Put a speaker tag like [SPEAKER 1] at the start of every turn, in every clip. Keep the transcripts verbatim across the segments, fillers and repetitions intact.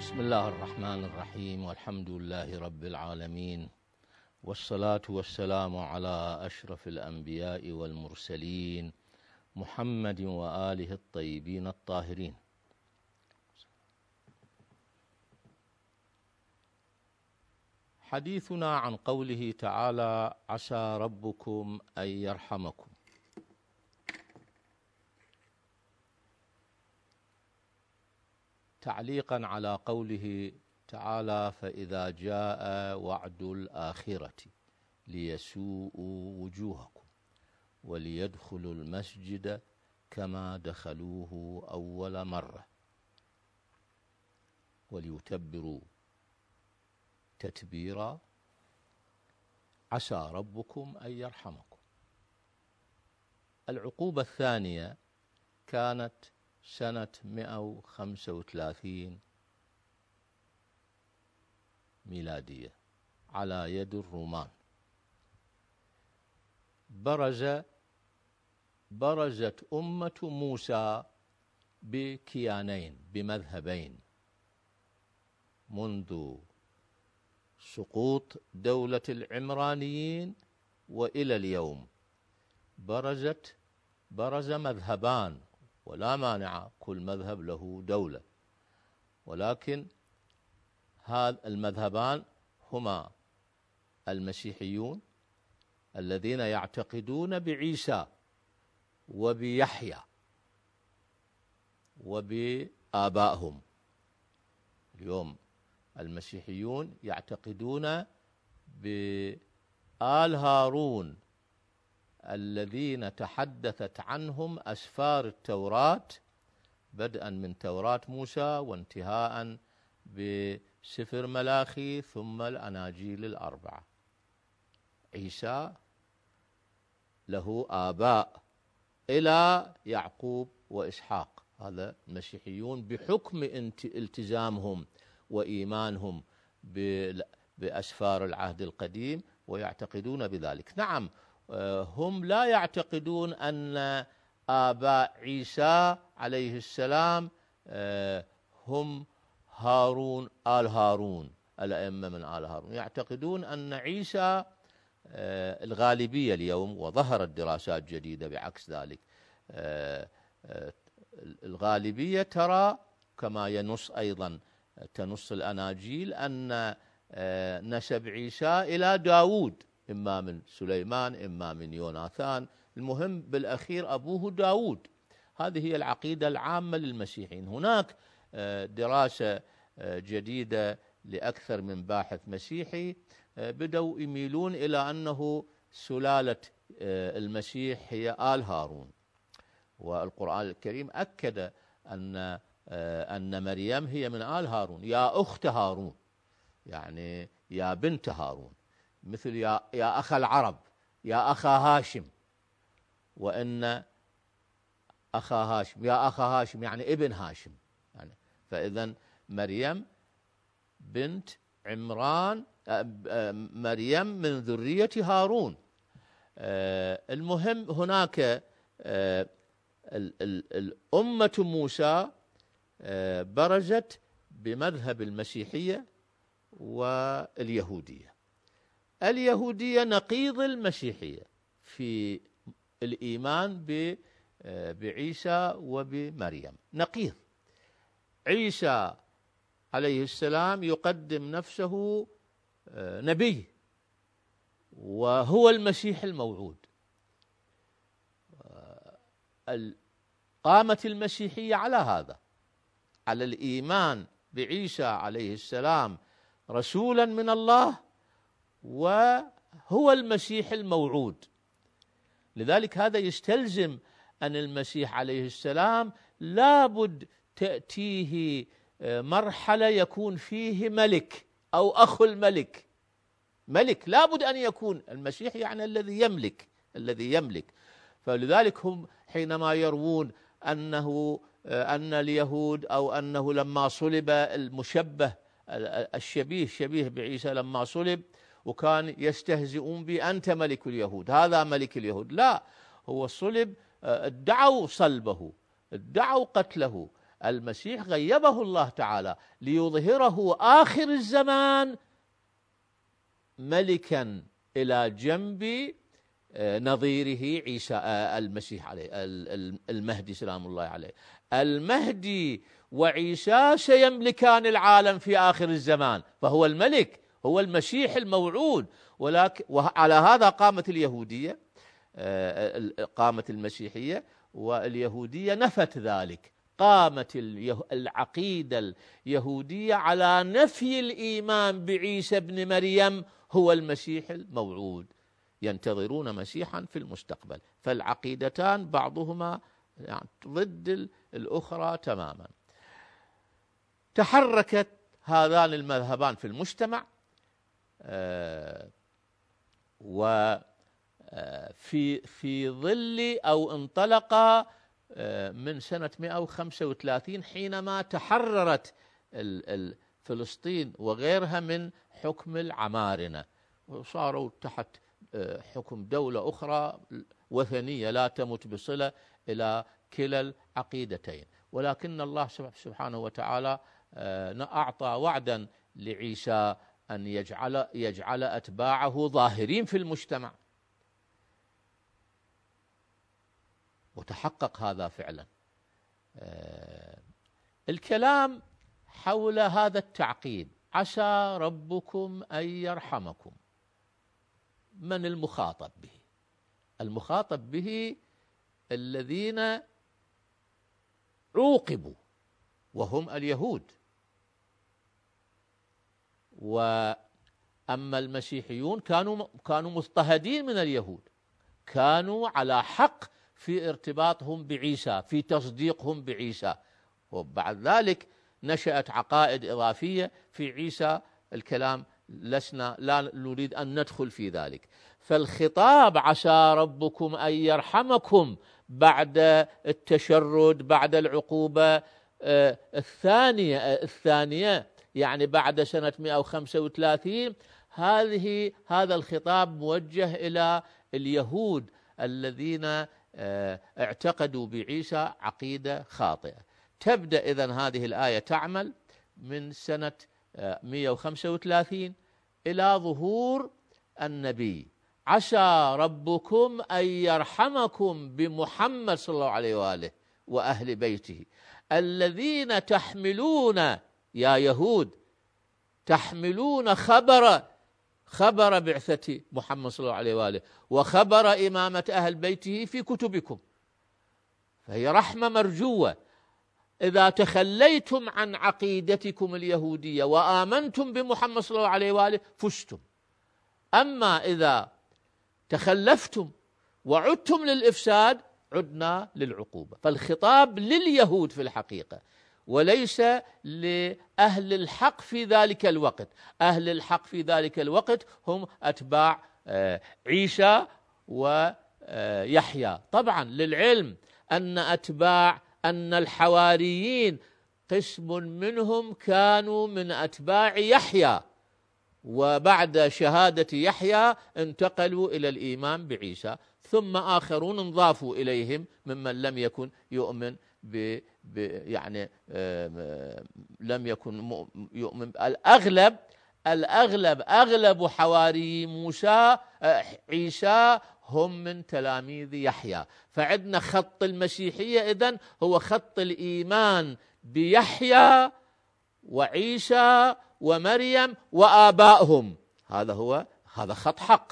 [SPEAKER 1] بسم الله الرحمن الرحيم، والحمد لله رب العالمين، والصلاة والسلام على أشرف الأنبياء والمرسلين محمد وآله الطيبين الطاهرين. حديثنا عن قوله تعالى: عسى ربكم أن يرحمكم. تعليقا على قوله تعالى: فإذا جاء وعد الآخرة ليسوءوا وجوهكم وليدخلوا المسجد كما دخلوه أول مرة وليتبروا تتبيرا عسى ربكم أن يرحمكم. العقوبة الثانية كانت سنة مئة وخمسة وثلاثين ميلادية على يد الرومان. برز برزت أمة موسى بكيانين بمذهبين منذ سقوط دولة العمرانيين وإلى اليوم. برزت برز مذهبان، ولا مانع كل مذهب له دولة، ولكن هذا المذهبان هما المسيحيون الذين يعتقدون بعيسى وبيحيى وبآبائهم. اليوم المسيحيون يعتقدون بآل هارون الذين تحدثت عنهم أسفار التوراة، بدءا من توراة موسى وانتهاء بسفر ملاخي ثم الأناجيل الأربعة. عيسى له آباء إلى يعقوب وإسحاق، هذا المسيحيون بحكم التزامهم وإيمانهم بأسفار العهد القديم ويعتقدون بذلك. نعم، هم لا يعتقدون أن آباء عيسى عليه السلام هم هارون آل هارون، الأئمة من آل هارون. يعتقدون أن عيسى، الغالبية اليوم، وظهرت دراسات جديدة بعكس ذلك، الغالبية ترى كما ينص أيضا تنص الأناجيل أن نسب عيسى إلى داود، إما من سليمان إما من يوناثان، المهم بالأخير أبوه داود. هذه هي العقيدة العامة للمسيحيين. هناك دراسة جديدة لأكثر من باحث مسيحي بدأوا يميلون إلى أنه سلالة المسيح هي آل هارون، والقرآن الكريم أكد أن أن مريم هي من آل هارون، يا أخت هارون، يعني يا بنت هارون، مثل يا يا أخ العرب، يا أخا هاشم، وإن أخا هاشم، يا أخا هاشم يعني ابن هاشم. يعني فإذا مريم بنت عمران، مريم من ذرية هارون. المهم هناك الأمة موسى برزت بمذهب المسيحية واليهودية. اليهودية نقيض المسيحية في الإيمان بعيسى وبمريم، نقيض. عيسى عليه السلام يقدم نفسه نبي وهو المسيح الموعود. قامت المسيحية على هذا، على الإيمان بعيسى عليه السلام رسولا من الله وهو المسيح الموعود. لذلك هذا يستلزم أن المسيح عليه السلام لابد تأتيه مرحلة يكون فيه ملك أو أخو الملك، ملك لابد أن يكون. المسيح يعني الذي يملك، الذي يملك. فلذلك هم حينما يروون أنه أن اليهود أو أنه لما صلب المشبه الشبيه شبيه بعيسى لما صلب، وكان يستهزئون بأنت ملك اليهود، هذا ملك اليهود. لا، هو صلب، ادعوا صلبه، ادعوا قتله، المسيح غيبه الله تعالى ليظهره آخر الزمان ملكا إلى جنب نظيره عيسى المسيح عليه المهدي سلام الله عليه. المهدي وعيسى سيملكان العالم في آخر الزمان، فهو الملك، هو المسيح الموعود. ولكن وعلى هذا قامت اليهودية، قامت المسيحية، واليهودية نفت ذلك. قامت العقيدة اليهودية على نفي الإيمان بعيسى ابن مريم هو المسيح الموعود، ينتظرون مسيحا في المستقبل. فالعقيدتان بعضهما يعني ضد الأخرى تماما. تحركت هذان المذهبان في المجتمع، آه وفي في ظل أو انطلق من سنة مئة وخمسة وثلاثين حينما تحررت فلسطين وغيرها من حكم العمارنة، وصاروا تحت حكم دولة أخرى وثنية لا تمت بصلة إلى كلا العقيدتين. ولكن الله سبحانه وتعالى أعطى وعدا لعيسى أن يجعل يجعل أتباعه ظاهرين في المجتمع، وتحقق هذا فعلا. الكلام حول هذا التعقيد، عسى ربكم أن يرحمكم، من المخاطب به؟ المخاطب به الذين عوقبوا وهم اليهود. وأما المسيحيون كانوا كانوا مضطهدين من اليهود، كانوا على حق في ارتباطهم بعيسى، في تصديقهم بعيسى. وبعد ذلك نشأت عقائد إضافية في عيسى، الكلام لسنا لا نريد أن ندخل في ذلك. فالخطاب عسى ربكم أن يرحمكم بعد التشرد، بعد العقوبة الثانية الثانية يعني بعد سنة مئة وخمسة وثلاثين، هذه هذا الخطاب موجه إلى اليهود الذين اعتقدوا بعيسى عقيدة خاطئة. تبدأ إذن هذه الآية تعمل من سنة مئة وخمسة وثلاثين إلى ظهور النبي. عسى ربكم أن يرحمكم بمحمد صلى الله عليه وآله وأهل بيته الذين تحملون، يا يهود، تحملون خبر خبر بعثة محمد صلى الله عليه وآله وخبر إمامة أهل بيته في كتبكم، فهي رحمة مرجوة. إذا تخليتم عن عقيدتكم اليهودية وآمنتم بمحمد صلى الله عليه وآله فزتم. أما إذا تخلفتم وعدتم للإفساد عدنا للعقوبة. فالخطاب لليهود في الحقيقة، وليس لأهل الحق في ذلك الوقت. أهل الحق في ذلك الوقت هم أتباع عيسى ويحيى. طبعا للعلم أن أتباع أن الحواريين قسم منهم كانوا من أتباع يحيى، وبعد شهادة يحيى انتقلوا إلى الإيمان بعيسى، ثم آخرون انضافوا إليهم ممن لم يكن يؤمن ب يعني لم يكن يؤمن. الأغلب الأغلب أغلب حواري موسى عيسى هم من تلاميذ يحيى. فعندنا خط المسيحية إذن هو خط الإيمان بيحيى وعيسى ومريم وآبائهم. هذا هو هذا خط حق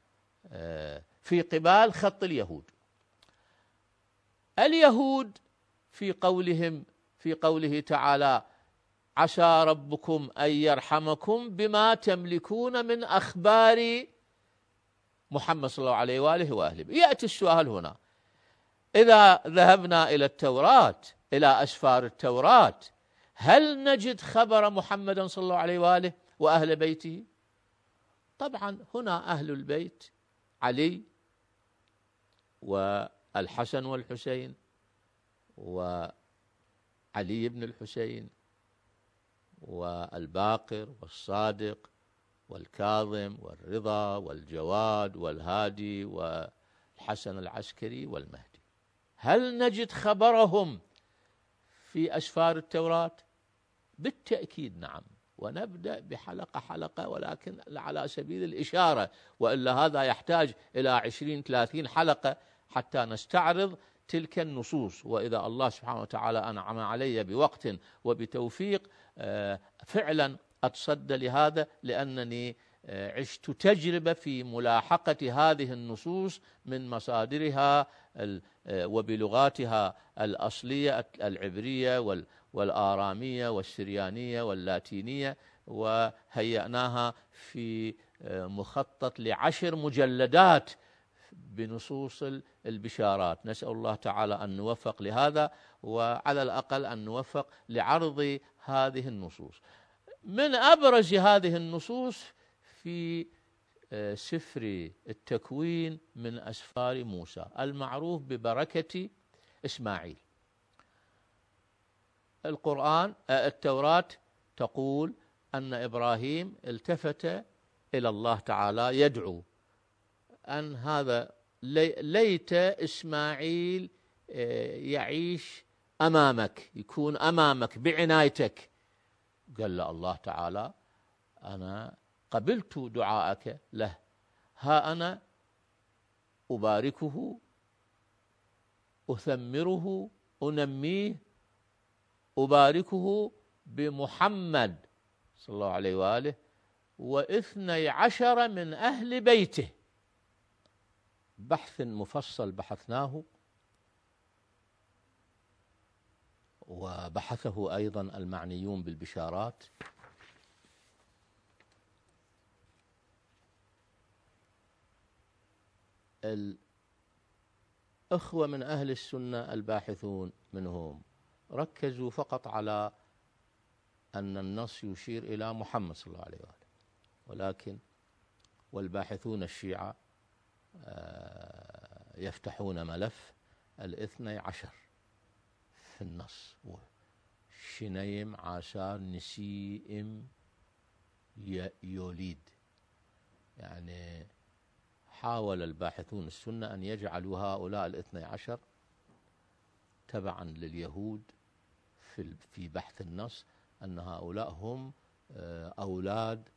[SPEAKER 1] في قبال خط اليهود. اليهود في قولهم في قوله تعالى عسى ربكم أن يرحمكم بما تملكون من أخبار محمد صلى الله عليه وآله وأهله. يأتي السؤال هنا، إذا ذهبنا إلى التوراة، إلى أسفار التوراة، هل نجد خبر محمد صلى الله عليه وآله وأهل بيته؟ طبعا هنا أهل البيت علي والحسن والحسين وعلي بن الحسين والباقر والصادق والكاظم والرضا والجواد والهادي والحسن العسكري والمهدي. هل نجد خبرهم في أسفار التوراة؟ بالتأكيد نعم، ونبدأ بحلقة حلقة ولكن على سبيل الإشارة، وإلا هذا يحتاج إلى عشرين ثلاثين حلقة حتى نستعرض تلك النصوص. وإذا الله سبحانه وتعالى أنعم علي بوقت وبتوفيق فعلا أتصدى لهذا، لأنني عشت تجربة في ملاحقة هذه النصوص من مصادرها وبلغاتها الأصلية العبرية والآرامية والسريانية واللاتينية، وهيأناها في مخطط لعشر مجلدات بنصوص البشارات. نسأل الله تعالى أن نوفق لهذا، وعلى الأقل أن نوفق لعرض هذه النصوص. من أبرز هذه النصوص في سفر التكوين من أسفار موسى المعروف ببركة إسماعيل. القرآن التوراة تقول أن إبراهيم التفت إلى الله تعالى يدعو أن هذا ليت إسماعيل يعيش أمامك، يكون أمامك بعنايتك. قال له الله تعالى أنا قبلت دعاءك له، ها أنا أباركه أثمره أنميه أباركه بمحمد صلى الله عليه وآله واثني عشر من أهل بيته. بحث مفصل بحثناه، وبحثه أيضا المعنيون بالبشارات. الأخوة من أهل السنة الباحثون منهم ركزوا فقط على أن النص يشير إلى محمد صلى الله عليه وآله، ولكن والباحثون الشيعة يفتحون ملف الاثني عشر في النص، شنيم عاشر نسيم يوليد. يعني حاول الباحثون السنة أن يجعلوا هؤلاء الاثني عشر تبعا لليهود في في بحث النص، أن هؤلاء هم أولاد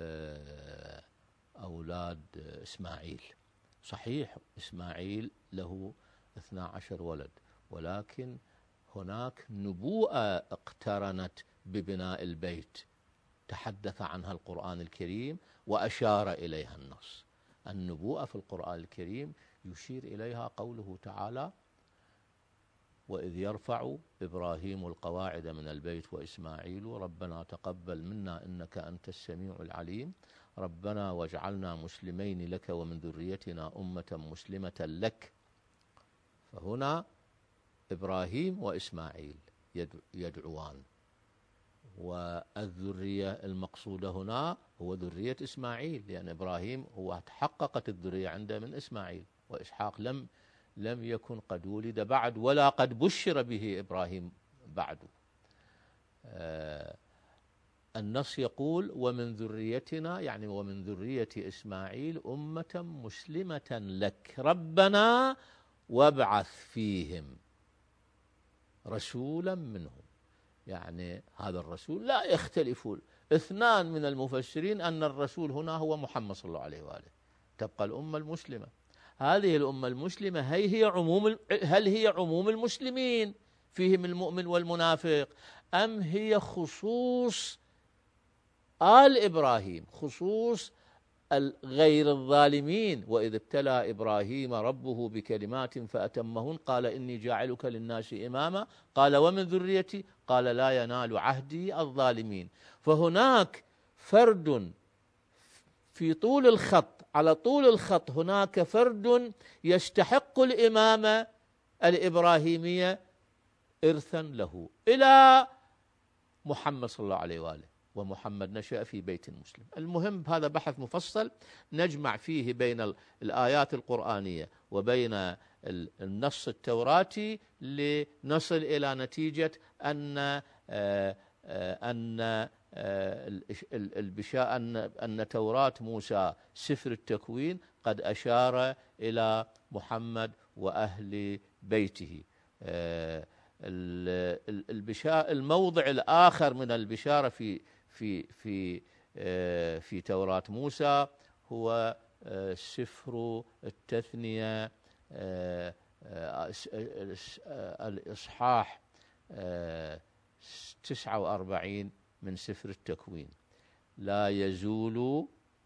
[SPEAKER 1] أولاد إسماعيل. صحيح إسماعيل له اثنا عشر ولد، ولكن هناك نبوءة اقترنت ببناء البيت تحدث عنها القرآن الكريم وأشار إليها النص. النبوءة في القرآن الكريم يشير إليها قوله تعالى: وإذ يرفع إبراهيم القواعد من البيت وإسماعيل ربنا تقبل منا إنك أنت السميع العليم ربنا واجعلنا مسلمين لك ومن ذريتنا أمة مسلمة لك. فهنا إبراهيم وإسماعيل يدعوان، والذرية المقصودة هنا هو ذرية إسماعيل، لأن إبراهيم هو تحققت الذرية عنده من إسماعيل، وإسحاق لم لم يكن قد ولد بعد ولا قد بشر به إبراهيم بعد. آه النص يقول ومن ذريتنا، يعني ومن ذرية إسماعيل أمة مسلمة لك ربنا وابعث فيهم رسولا منهم. يعني هذا الرسول لا يختلف اثنان من المفسرين أن الرسول هنا هو محمد صلى الله عليه وآله. تبقى الأمة المسلمة. هذه الأمة المسلمة هي هي عموم هل هي عموم المسلمين فيهم المؤمن والمنافق، أم هي خصوص آل إبراهيم، خصوص غير الظالمين؟ وإذ ابتلى إبراهيم ربه بكلمات فأتمهن قال إني جاعلك للناس إماما قال ومن ذريتي قال لا ينال عهدي الظالمين. فهناك فرد في طول الخط، على طول الخط هناك فرد يستحق الإمامة الإبراهيمية إرثا له إلى محمد صلى الله عليه وآله، ومحمد نشأ في بيت مسلم. المهم هذا بحث مفصل نجمع فيه بين الآيات القرآنية وبين النص التوراتي لنصل إلى نتيجة أن أن البشاء أن أن توراة موسى سفر التكوين قد أشار إلى محمد وأهل بيته. الموضع الآخر من البشارة في في في في توراة موسى هو سفر التثنية، الإصحاح تسعة وأربعين من سفر التكوين. لا يزول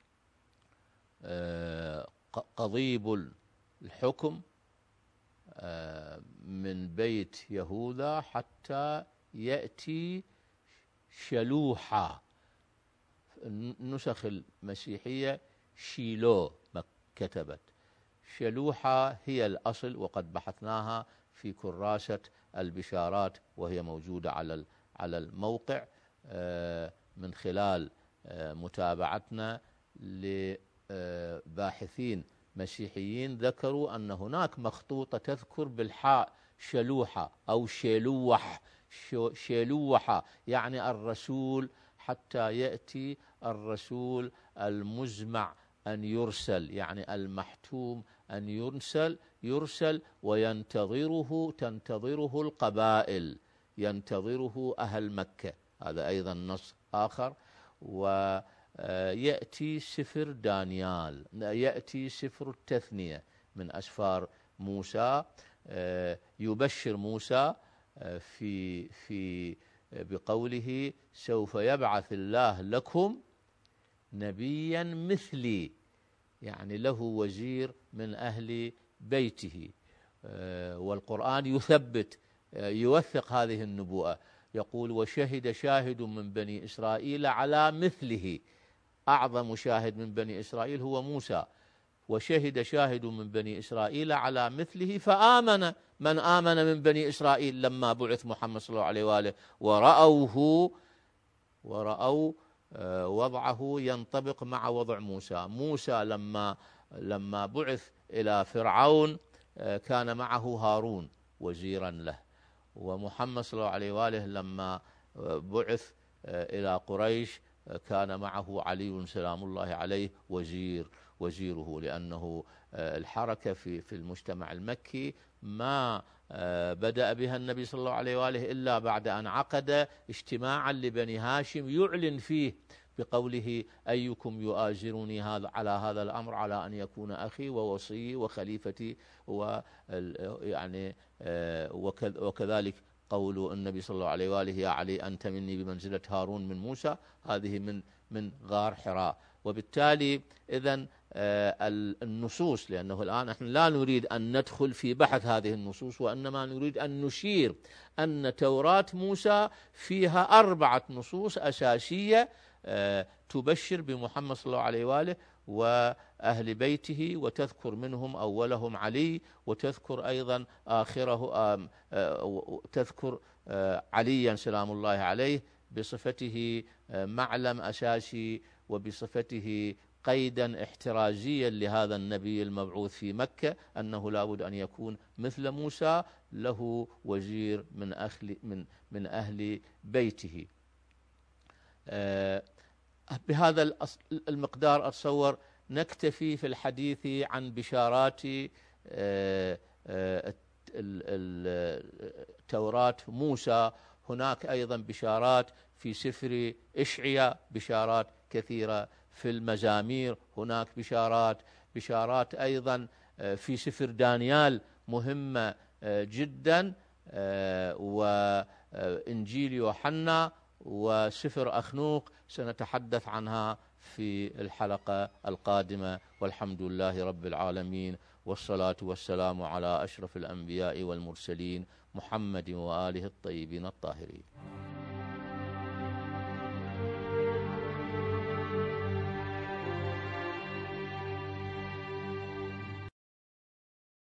[SPEAKER 1] قضيب الحكم من بيت يهوذا حتى يأتي شلوحا. النسخ المسيحية شيلو كتبت، شلوحا هي الأصل، وقد بحثناها في كراسة البشارات وهي موجودة على على الموقع من خلال متابعتنا لباحثين مسيحيين ذكروا أن هناك مخطوطة تذكر بالحاء شلوحة أو شلوح، شلوحة يعني الرسول، حتى يأتي الرسول المزمع أن يرسل، يعني المحتوم أن يرسل يرسل وينتظره تنتظره القبائل، ينتظره أهل مكة. هذا أيضا نص آخر. ويأتي سفر دانيال، يأتي سفر التثنية من أسفار موسى، يبشر موسى في في بقوله سوف يبعث الله لكم نبيا مثلي، يعني له وزير من أهل بيته. والقرآن يثبت يوثق هذه النبوءة، يقول وشهد شاهد من بني إسرائيل على مثله. أعظم شاهد من بني إسرائيل هو موسى، وشهد شاهد من بني إسرائيل على مثله فآمن من آمن من بني إسرائيل لما بعث محمد صلى الله عليه وآله ورأوه ورأوا وضعه ينطبق مع وضع موسى. موسى لما لما بعث إلى فرعون كان معه هارون وزيرا له، ومحمد صلى الله عليه وآله لما بعث إلى قريش كان معه علي سلام الله عليه وزير وزيره، لأنه الحركة في في المجتمع المكي ما بدأ بها النبي صلى الله عليه وآله إلا بعد أن عقد اجتماعا لبني هاشم يعلن فيه بقوله أيكم يؤازرني هذا على هذا الأمر على أن يكون أخي ووصي وخليفتي، ويعني وكذلك قول النبي صلى الله عليه وآله يا علي أنت مني بمنزلة هارون من موسى، هذه من من غار حراء. وبالتالي إذن النصوص، لأنه الآن نحن لا نريد أن ندخل في بحث هذه النصوص، وإنما نريد أن نشير أن توراة موسى فيها أربعة نصوص أساسية تبشر بمحمد صلى الله عليه وآله وأهل بيته، وتذكر منهم أولهم علي، وتذكر أيضا آخره تذكر عليا سلام الله عليه بصفته معلم أساسي وبصفته قيدا احترازيا لهذا النبي المبعوث في مكة، أنه لابد أن يكون مثل موسى له وزير من أهل من من أهل بيته. بهذا المقدار أتصور نكتفي في الحديث عن بشارات توراة موسى. هناك أيضا بشارات في سفر إشعياء، بشارات كثيرة في المزامير، هناك بشارات بشارات أيضا في سفر دانيال مهمة جدا، وإنجيل يوحنا وسفر أخنوق سنتحدث عنها في الحلقة القادمة. والحمد لله رب العالمين، والصلاة والسلام على أشرف الأنبياء والمرسلين محمد وآله الطيبين الطاهرين.